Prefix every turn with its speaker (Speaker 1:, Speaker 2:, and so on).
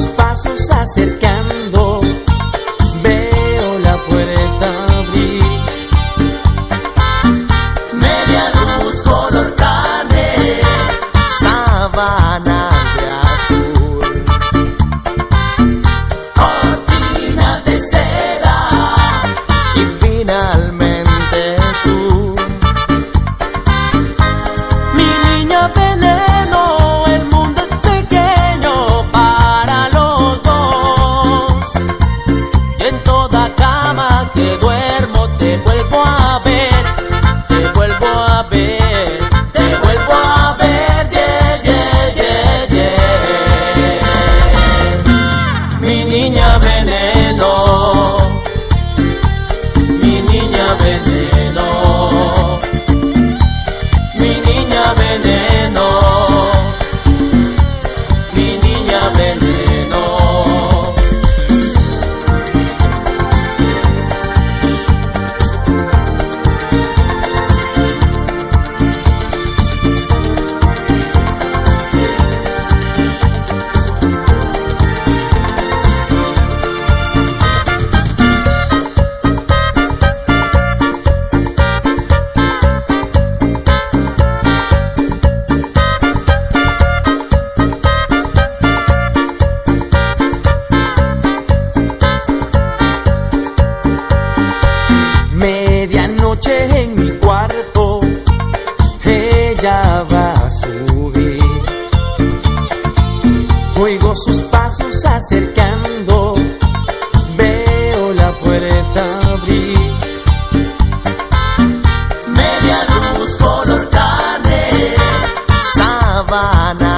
Speaker 1: sus pasos acercando, veo la puerta abrir.
Speaker 2: Media luz color carne,
Speaker 1: Sábana de azul,
Speaker 2: cortina de seda,
Speaker 1: y finalmente tú. Mi niña veneno, el mundo es pequeño para los dos. Y en toda cama que duermo te vuelvo a ver, te vuelvo a ver, te vuelvo a ver, yeah, yeah, yeah, yeah. Mi niña veneno, mi niña veneno, mi niña veneno, mi niña veneno. Medianoche en mi cuarto, ella va a subir. Oigo sus pasos acercando, veo la puerta abrir.
Speaker 2: media luz color carne,
Speaker 1: Sábana